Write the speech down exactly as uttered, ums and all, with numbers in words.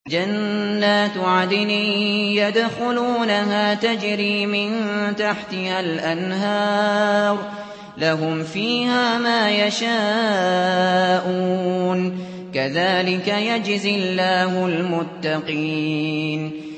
جَنَّاتُ عَدْنٍ يَدْخُلُونَهَا تَجْرِي مِن تَحْتِهَا الْأَنْهَارُ ۖ لَهُمْ فِيهَا مَا يَشَاءُونَ ۚ كَذَٰلِكَ يَجْزِي اللَّهُ الْمُتَّقِينَ